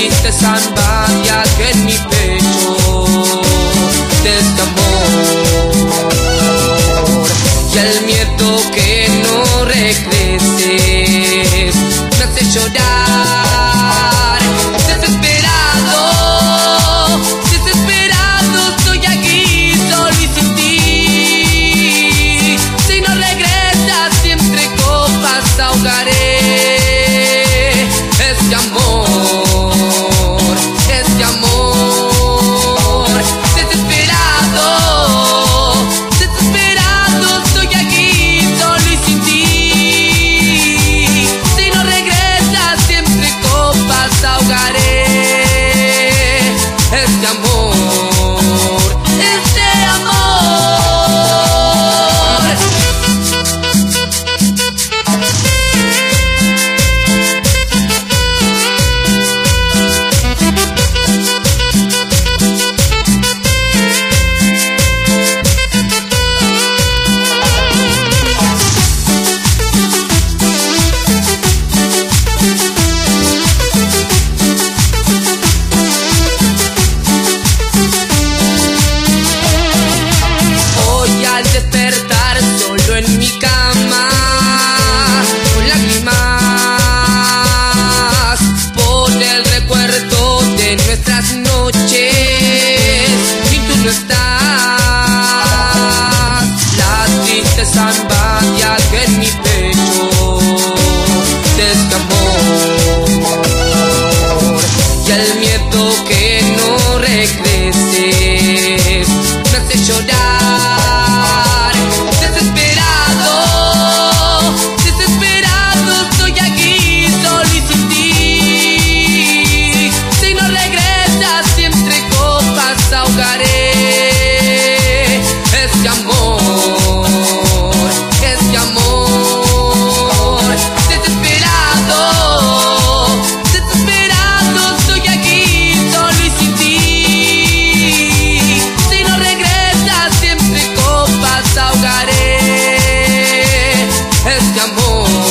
tristeza invadía que en mi pecho de este amor, y el miedo que no regreses me hace llorar. Desesperado, desesperado, estoy aquí solo y sin ti. Si no regresas, siempre copas ahogaré. Este amor, este amor. Desesperado, desesperado, estoy aquí solo y sin ti. Si no regresas, siempre copas ahogaré. Este amor, este amor. Al despertar solo en mi cama, con lágrimas por el recuerdo de nuestras noches, y tú no estás. La tristeza invadía que en mi pecho de este amor, y el miedo que no regreses me hace llorar. Desesperado, desesperado, estoy aquí solo y sin ti. Si no regresas, siempre copas ahogaré. Este amor, este amor. Desesperado, desesperado, estoy aquí solo y sin ti. Si no regresas, siempre copas ahogaré. Este amor.